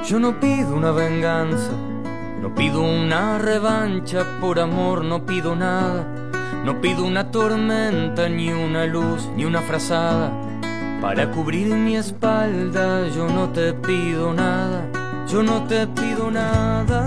Yo no pido una venganza, no pido una revancha, por amor no pido nada. No pido una tormenta, ni una luz, ni una frazada para cubrir mi espalda. Yo no te pido nada, yo no te pido nada.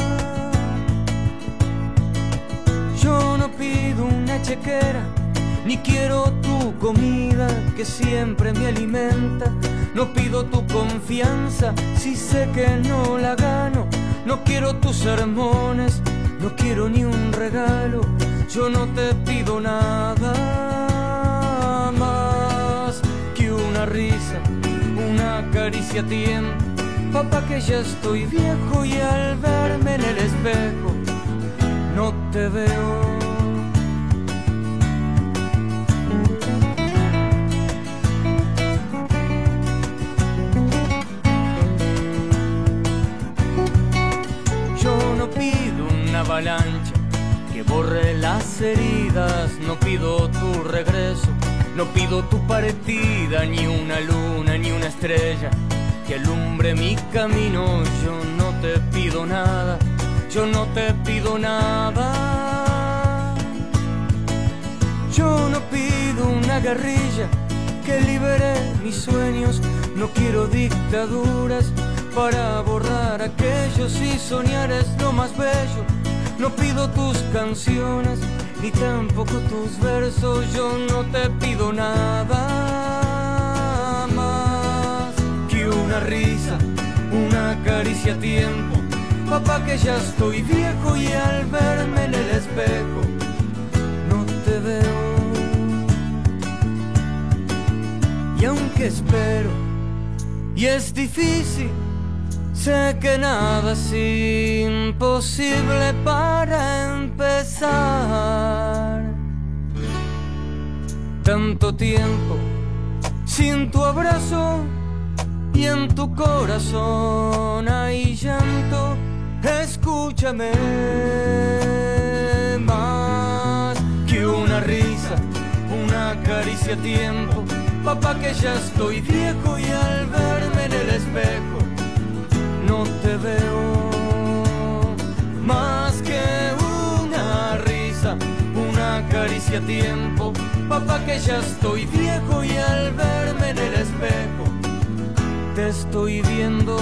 Yo no pido una chequera, ni quiero tu comida que siempre me alimenta. No pido tu confianza si sé que no la gano. No quiero tus sermones, no quiero ni un regalo. Yo no te pido nada más que una risa, una caricia a tiempo. Papá, que ya estoy viejo y al verme en el espejo no te veo. Avalancha que borre las heridas, no pido tu regreso, no pido tu partida, ni una luna, ni una estrella que alumbre mi camino. Yo no te pido nada, yo no te pido nada. Yo no pido una guerrilla que libere mis sueños, no quiero dictaduras para borrar aquellos y soñar es lo más bello. No pido tus canciones, ni tampoco tus versos. Yo no te pido nada más que una risa, una caricia a tiempo. Papá, que ya estoy viejo y al verme en el espejo no te veo. Y aunque espero, y es difícil, sé que nada es imposible para empezar. Tanto tiempo sin tu abrazo y en tu corazón hay llanto. Escúchame, más que una risa, una caricia a tiempo. Papá, que ya estoy viejo y al verme en el espejo no te veo. Más que una risa, una caricia a tiempo. Papá, que ya estoy viejo y al verme en el espejo te estoy viendo.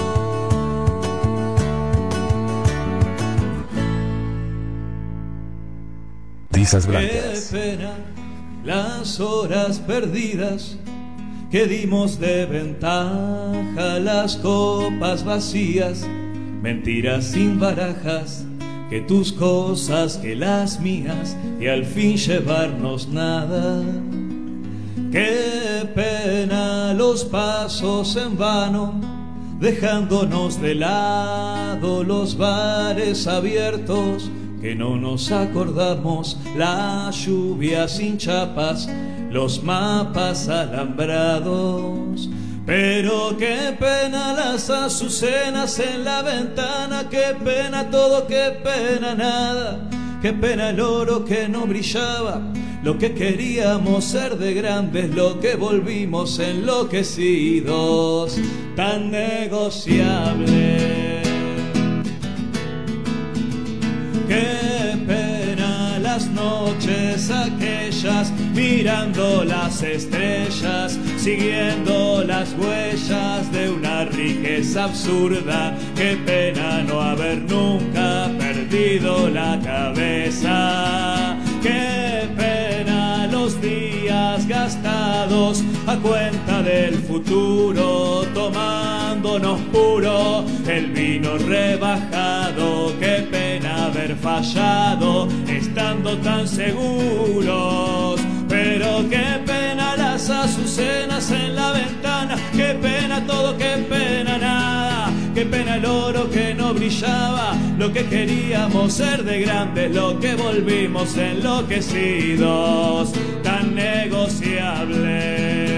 Risas blancas. Qué pena las horas perdidas que dimos de ventaja, las copas vacías, mentiras sin barajas, que tus cosas, que las mías, y al fin llevarnos nada. Qué pena los pasos en vano, dejándonos de lado los bares abiertos, que no nos acordamos, la lluvia sin chapas, los mapas alambrados. Pero qué pena las azucenas en la ventana, qué pena todo, qué pena nada, qué pena el oro que no brillaba, lo que queríamos ser de grandes, lo que volvimos enloquecidos, tan negociable. Qué pena las noches aquellas, mirando las estrellas, siguiendo las huellas de una riqueza absurda. Qué pena no haber nunca perdido la cabeza. Qué pena los días gastados a cuenta del futuro, tomándonos puro el vino rebajado. Qué pena haber fallado estando tan seguros. Pero qué pena las azucenas en la ventana, qué pena todo, qué pena nada, qué pena el oro que no brillaba, lo que queríamos ser de grandes, lo que volvimos enloquecidos, tan negociable.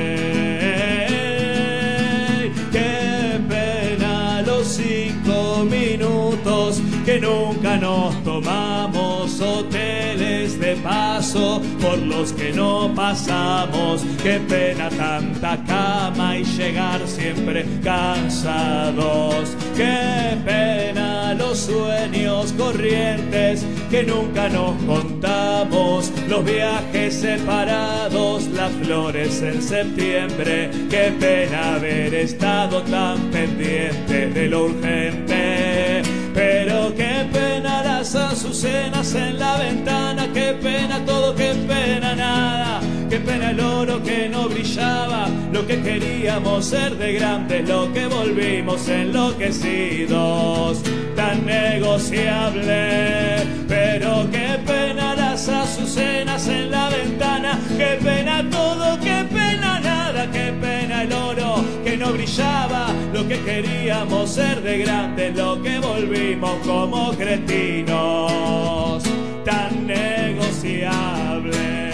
Qué pena los 5 minutos que nunca nos tomamos, hoteles de paso por los que no pasamos. Qué pena tanta cama y llegar siempre cansados. Qué pena los sueños corrientes que nunca nos contamos, los viajes separados, las flores en septiembre. Qué pena haber estado tan pendiente de lo urgente. Pero qué pena las azucenas en la ventana, qué pena todo, qué pena nada. Qué pena el oro que no brillaba, lo que queríamos ser de grandes, lo que volvimos enloquecidos, tan negociable. Pero qué pena las azucenas en la ventana, qué pena todo, qué pena nada. Qué pena el oro que no brillaba, lo que queríamos ser de grandes, lo que volvimos como cretinos, tan negociable.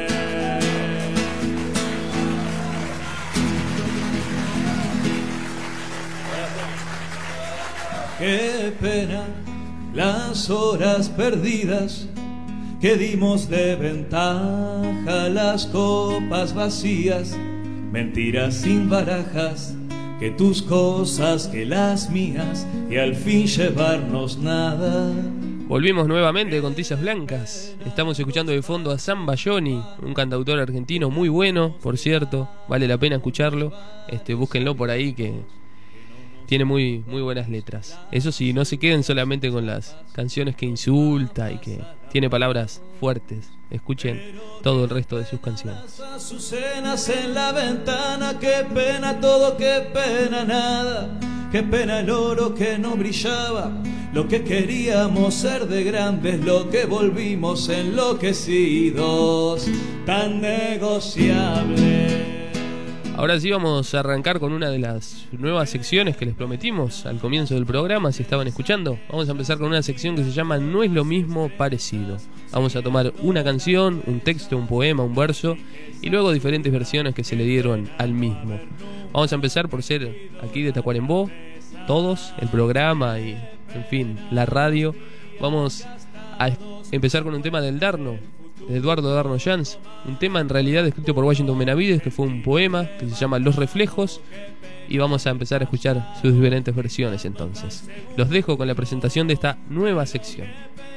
Qué pena las horas perdidas que dimos de ventaja, las copas vacías, mentiras sin barajas, que tus cosas, que las mías, y al fin llevarnos nada. Volvimos nuevamente con Tizas Blancas. Estamos escuchando de fondo a Sam Bayoni, un cantautor argentino muy bueno, por cierto, vale la pena escucharlo. Búsquenlo por ahí que tiene muy buenas letras. Eso sí, no se queden solamente con las canciones que insulta y que tiene palabras fuertes. Escuchen todo el resto de sus canciones. Azucenas en la ventana, qué pena todo, qué pena nada. Qué pena el oro que no brillaba, lo que queríamos ser de grandes, lo que volvimos enloquecidos, tan negociable. Ahora sí vamos a arrancar con una de las nuevas secciones que les prometimos al comienzo del programa, si estaban escuchando. Vamos a empezar con una sección que se llama No es lo mismo, parecido. Vamos a tomar una canción, un texto, un poema, un verso y luego diferentes versiones que se le dieron al mismo. Vamos a empezar por ser aquí de Tacuarembó, todos, el programa y, en fin, la radio. Vamos a empezar con un tema del Darno, de Eduardo Darno Jans, un tema en realidad escrito por Washington Benavides, que fue un poema que se llama Los Reflejos, y vamos a empezar a escuchar sus diferentes versiones. Entonces los dejo con la presentación de esta nueva sección.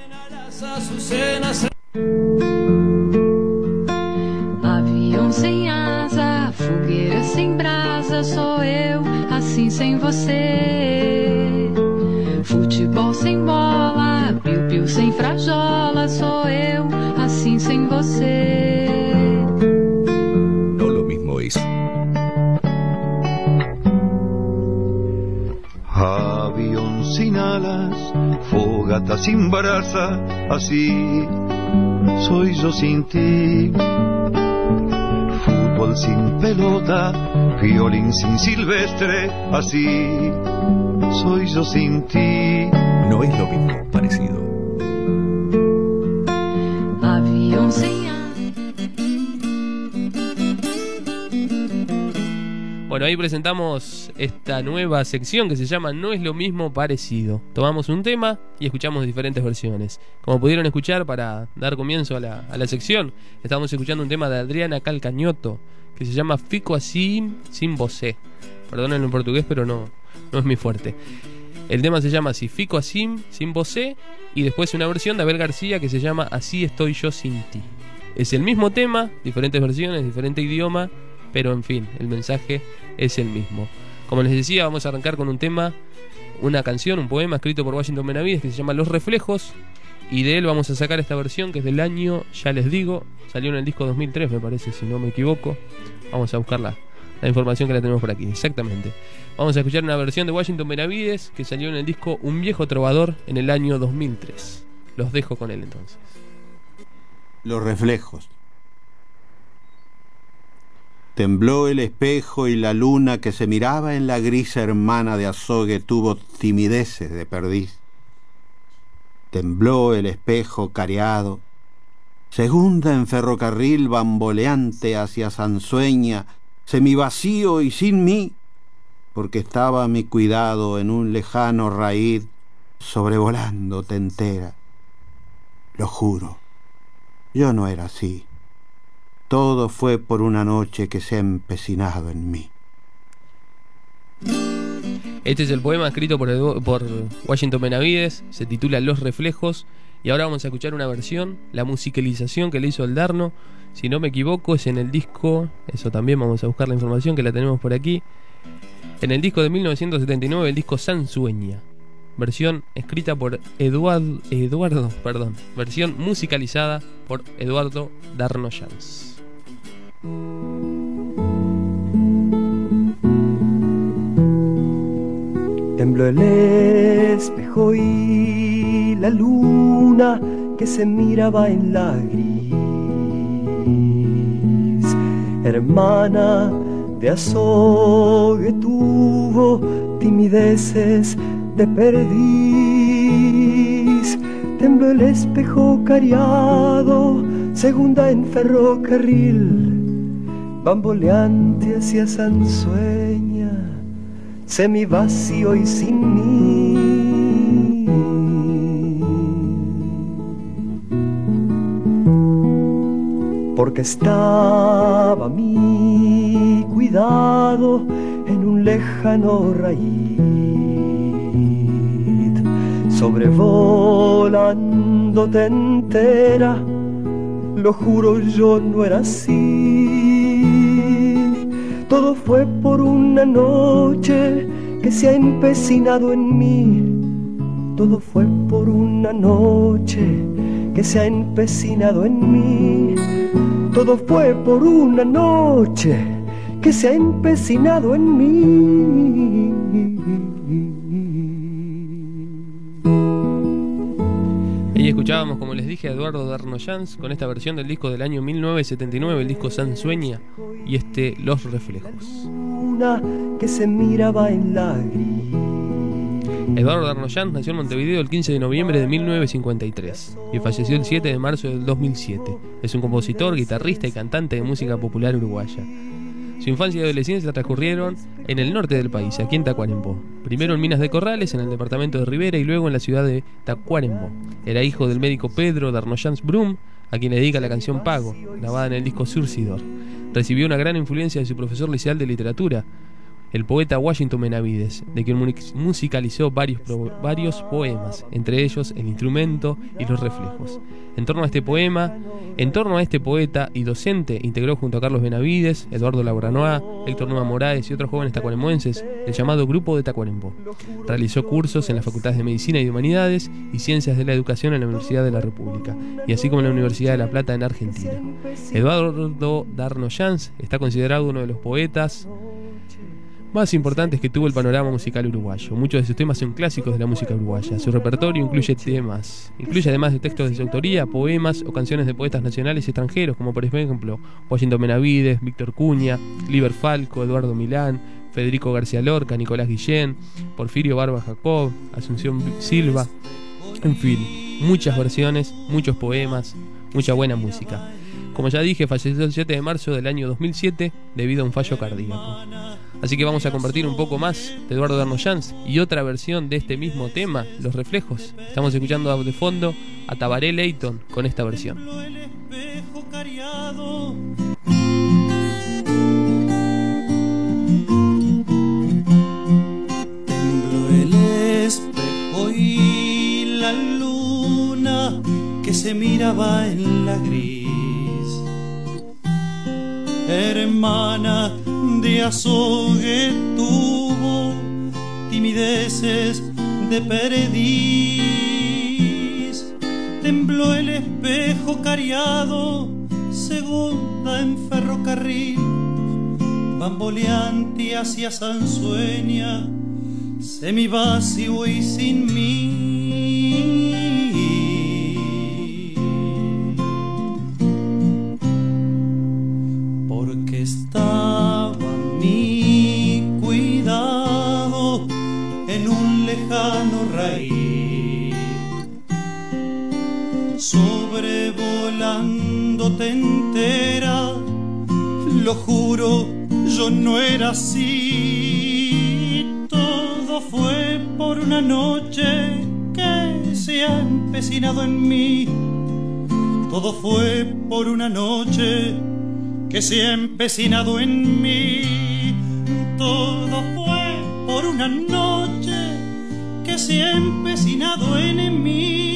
Avião sem asa, fogueira sem brasa, sou eu, assim sem você. Futebol sem bola, piu-piu sem frajola, sou eu, assim sem você. No lo mismo es. Avión sin alas, fogata sin brasa, así soy yo sin ti. Fútbol sin pelota, violín sin silvestre, así soy yo sin ti. No es lo mismo, parecido. Avião sem Bueno, ahí presentamos esta nueva sección que se llama No es lo mismo, parecido. Tomamos un tema y escuchamos diferentes versiones. Como pudieron escuchar, para dar comienzo a la sección, estamos escuchando un tema de Adriana Calcañoto que se llama Fico así sin vocé. Perdónenlo en portugués, pero no es mi fuerte. El tema se llama así, Fico así sin vocé, y después una versión de Abel García que se llama Así estoy yo sin ti. Es el mismo tema, diferentes versiones, diferente idioma, pero en fin, el mensaje es el mismo. Como les decía, vamos a arrancar con un tema, una canción, un poema escrito por Washington Benavides que se llama Los Reflejos, y de él vamos a sacar esta versión que es del año, ya les digo, salió en el disco 2003 me parece, si no me equivoco. Vamos a buscar la información que la tenemos por aquí, exactamente. Vamos a escuchar una versión de Washington Benavides que salió en el disco Un Viejo Trovador en el año 2003. Los dejo con él entonces. Los reflejos. Tembló el espejo y la luna que se miraba en la grisa hermana de azogue tuvo timideces de perdiz. Tembló el espejo careado, segunda en ferrocarril bamboleante hacia Sansueña, semivacío y sin mí, porque estaba mi cuidado en un lejano raíz sobrevolándote entera. Lo juro, yo no era así. Todo fue por una noche que se ha empecinado en mí. Este es el poema escrito por Washington Benavides, se titula Los Reflejos, y ahora vamos a escuchar una versión, la musicalización que le hizo el Darno, si no me equivoco es en el disco, eso también vamos a buscar la información que la tenemos por aquí, en el disco de 1979, el disco Sansueña, versión escrita por versión musicalizada por Eduardo Darno Jans. Tembló el espejo y la luna que se miraba en la gris. Hermana de azogue tuvo timideces de perdiz. Tembló el espejo cariado, segunda en ferrocarril, bamboleante hacia Sansueña, semivacío y sin mí. Porque estaba mi cuidado en un lejano raíz, sobrevolándote entera, lo juro yo no era así. Todo fue por una noche que se ha empecinado en mí. Todo fue por una noche que se ha empecinado en mí. Todo fue por una noche que se ha empecinado en mí. Y escuchábamos, como les dije, a Eduardo Darno Jans con esta versión del disco del año 1979, el disco Sansueña, y Los Reflejos. Una que se miraba en la gris. Eduardo Darno Jans nació en Montevideo el 15 de noviembre de 1953 y falleció el 7 de marzo del 2007. Es un compositor, guitarrista y cantante de música popular uruguaya. Su infancia y adolescencia transcurrieron en el norte del país, aquí en Tacuarembó. Primero en Minas de Corrales, en el departamento de Rivera, y luego en la ciudad de Tacuarembó. Era hijo del médico Pedro Darno Jans Brum, a quien le dedica la canción Pago, grabada en el disco Surcidor. Recibió una gran influencia de su profesor liceal de literatura, el poeta Washington Benavides, de quien musicalizó varios poemas, entre ellos El Instrumento y Los Reflejos. En torno a este poeta y docente, integró junto a Carlos Benavides, Eduardo Labranoa, Héctor Numa Moraes y otros jóvenes tacuarembóenses el llamado Grupo de Tacuarembó. Realizó cursos en las facultades de Medicina y de Humanidades y Ciencias de la Educación en la Universidad de la República, y así como en la Universidad de La Plata en Argentina. Eduardo Darno Jans está considerado uno de los poetas más importantes que tuvo el panorama musical uruguayo. Muchos de sus temas son clásicos de la música uruguaya. Su repertorio incluye además de textos de su autoría, poemas o canciones de poetas nacionales y extranjeros, como por ejemplo Washington Benavides, Víctor Cuña, Liber Falco, Eduardo Milán, Federico García Lorca, Nicolás Guillén, Porfirio Barba Jacob, Asunción Silva. En fin, muchas versiones, muchos poemas, mucha buena música. Como ya dije, falleció el 7 de marzo del año 2007 debido a un fallo cardíaco. Así que vamos a compartir un poco más de Eduardo Darno Jans y otra versión de este mismo tema, Los Reflejos. Estamos escuchando de fondo a Tabaré Leyton con esta versión. Tembló el espejo y la luna que se miraba en la gris. Hermana de azogue tuvo timideces de perdiz. Tembló el espejo cariado, segunda en ferrocarril, bamboleante hacia Sansueña, semivacío y sin mí. Porque estaba mi cuidado en un lejano raíz, sobrevolándote entera, lo juro, yo no era así. Todo fue por una noche que se ha empecinado en mí. Todo fue por una noche que se ha empecinado en mí. Todo fue por una noche que se ha empecinado en mí.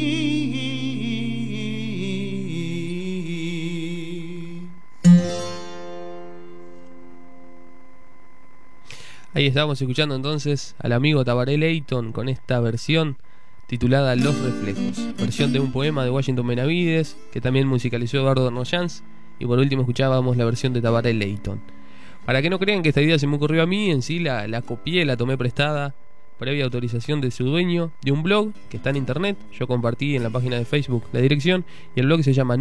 Ahí estábamos escuchando entonces al amigo Tabaré Leyton con esta versión titulada Los Reflejos, versión de un poema de Washington Benavides que también musicalizó Eduardo Arnoyanz, y por último escuchábamos la versión de Tabaré Leyton. Para que no crean que esta idea se me ocurrió a mí, en sí la copié, la tomé prestada previa autorización de su dueño, de un blog que está en internet. Yo compartí en la página de Facebook la dirección, y el blog se llama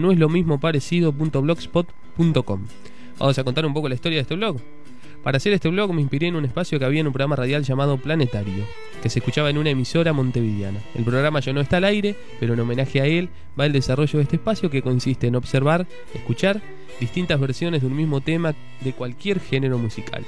noeslomismoparecido.blogspot.com. Vamos a contar un poco la historia de este blog. Para hacer este blog me inspiré en un espacio que había en un programa radial llamado Planetario, que se escuchaba en una emisora montevideana. El programa ya no está al aire, pero en homenaje a él va el desarrollo de este espacio, que consiste en observar, escuchar distintas versiones de un mismo tema de cualquier género musical.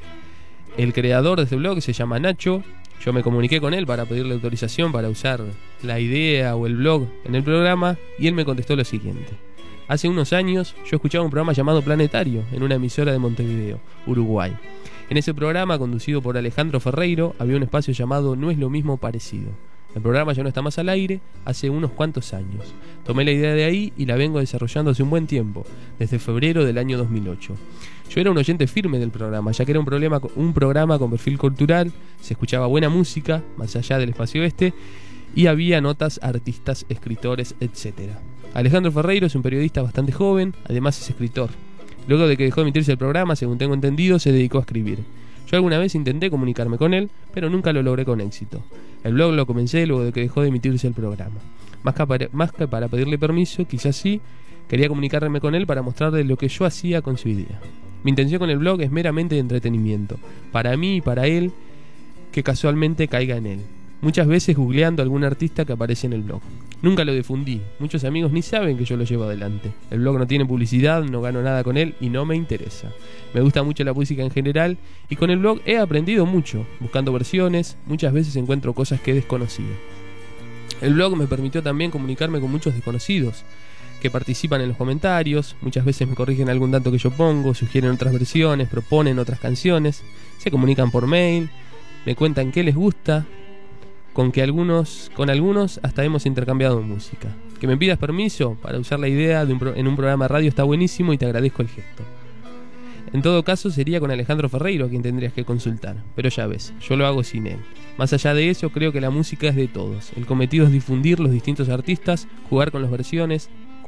El creador de este blog se llama Nacho. Yo me comuniqué con él para pedirle autorización para usar la idea o el blog en el programa, y él me contestó lo siguiente. Hace unos años yo escuchaba un programa llamado Planetario en una emisora de Montevideo, Uruguay. En ese programa, conducido por Alejandro Ferreiro, había un espacio llamado No es lo mismo parecido. El programa ya no está más al aire hace unos cuantos años. Tomé la idea de ahí y la vengo desarrollando hace un buen tiempo, desde febrero del año 2008. Yo era un oyente firme del programa, ya que era un programa con perfil cultural, se escuchaba buena música, más allá del espacio este, y había notas, artistas, escritores, etc. Alejandro Ferreiro es un periodista bastante joven, además es escritor. Luego de que dejó de emitirse el programa, según tengo entendido, se dedicó a escribir. Yo alguna vez intenté comunicarme con él, pero nunca lo logré con éxito. El blog lo comencé luego de que dejó de emitirse el programa. Más que para pedirle permiso, quizás sí, quería comunicarme con él para mostrarle lo que yo hacía con su idea. Mi intención con el blog es meramente de entretenimiento, para mí y para él, que casualmente caiga en él. Muchas veces googleando a algún artista que aparece en el blog. Nunca lo difundí, muchos amigos ni saben que yo lo llevo adelante. El blog no tiene publicidad, no gano nada con él y no me interesa. Me gusta mucho la música en general y con el blog he aprendido mucho, buscando versiones, muchas veces encuentro cosas que desconocía. El blog me permitió también comunicarme con muchos desconocidos, que participan en los comentarios, muchas veces me corrigen algún dato que yo pongo, sugieren otras versiones, proponen otras canciones, se comunican por mail, me cuentan qué les gusta, con algunos hasta hemos intercambiado música. Que me pidas permiso para usar la idea en un programa de radio está buenísimo y te agradezco el gesto. En todo caso sería con Alejandro Ferreiro a quien tendrías que consultar, pero ya ves, yo lo hago sin él. Más allá de eso, creo que la música es de todos. El cometido es difundir los distintos artistas, jugar con las versiones,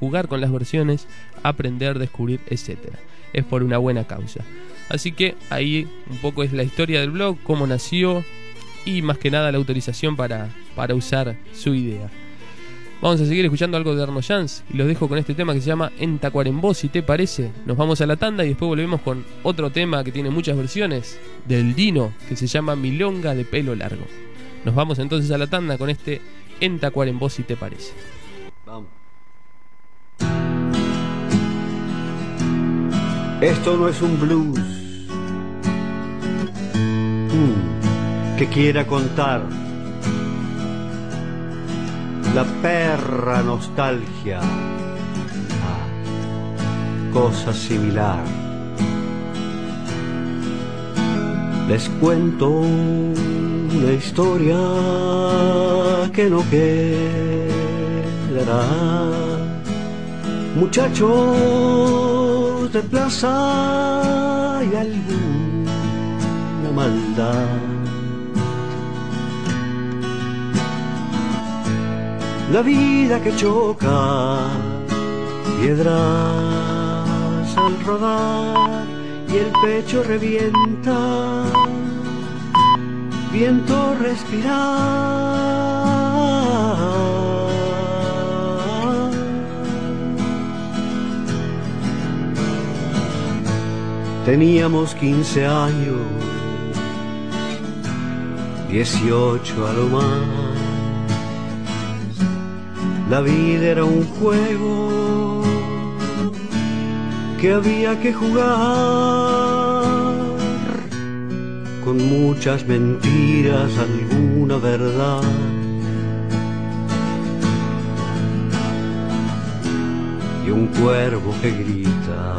aprender, descubrir, etc. Es por una buena causa. Así que ahí un poco es la historia del blog, cómo nació y más que nada la autorización para usar su idea. Vamos a seguir escuchando algo de Arnoyanz y los dejo con este tema que se llama En Tacuarembó, si te parece. Nos vamos a la tanda y después volvemos con otro tema que tiene muchas versiones del Dino, que se llama Milonga de Pelo Largo. Nos vamos entonces a la tanda con este En Tacuarembó, si te parece. Vamos. Esto no es un blues que quiera contar la perra nostalgia, cosa similar. Les cuento una historia que no quedará. Muchachos de plaza y alguna maldad. La vida que choca, piedras al rodar y el pecho revienta, viento respirar. Teníamos 15 años, 18 a lo más. La vida era un juego que había que jugar, con muchas mentiras, alguna verdad. y un cuervo que grita.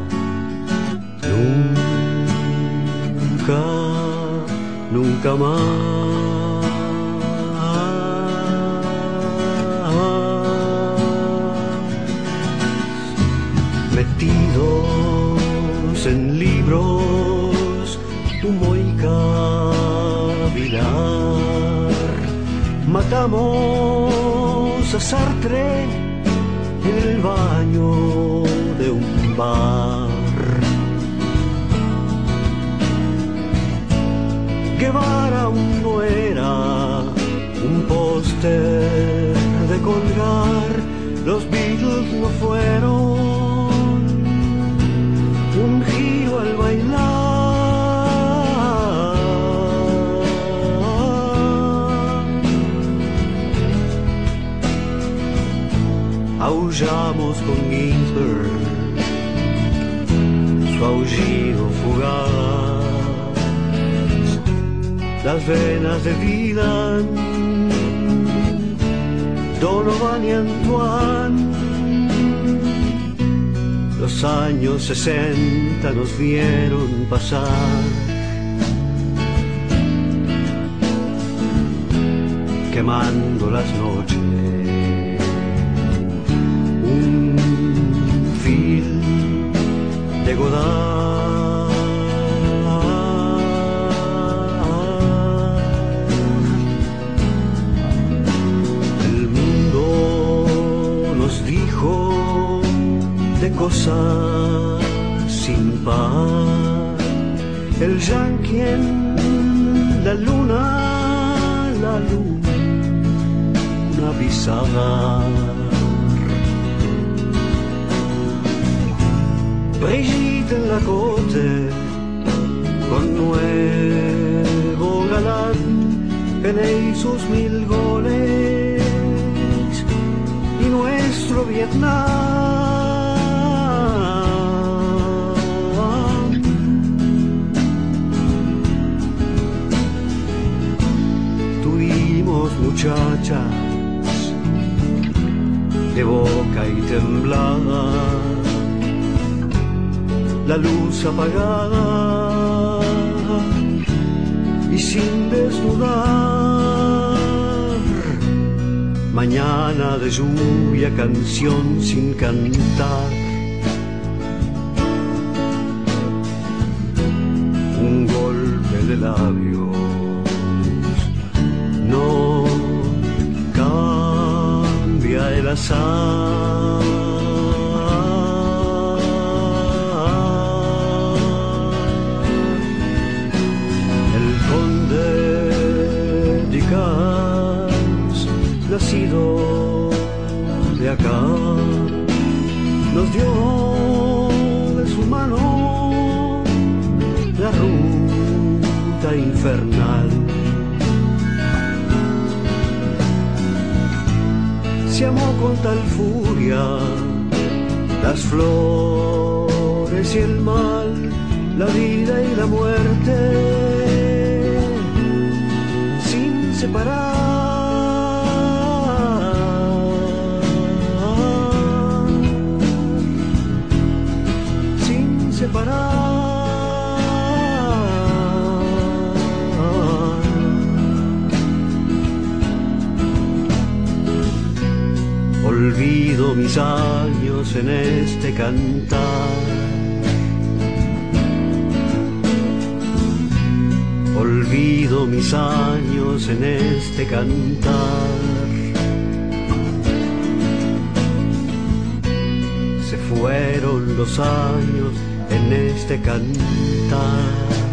Nunca, nunca más. Metidos en libros, humo y cavilar, matamos a Sartre en el baño de un bar. Guevara aún no era un póster de colgar, los Beatles no fueron un giro al bailar. Aullamos con Ginsberg, su aullido fugaz, las venas de Dylan, Donovan y Antoine. Los años 60 nos vieron pasar, quemando las noches. Un film de Godard, el mundo nos dijo de cosas sin par, el yanqui en la luna, una bizarra. Brigitte en la corte, con nuevo galán, Pelé y sus 1000 goles, y nuestro Vietnam. Tuvimos muchachas de boca y temblada, la luz apagada y sin desnudar. Mañana de lluvia, canción sin cantar. Un golpe de labios no cambia el azar. Nacido de acá, nos dio de su mano la ruta infernal. Se amó con tal furia las flores y el mal, la vida y la muerte, sin separar. Olvido mis años en este cantar, olvido mis años en este cantar. Se fueron los años en este cantar.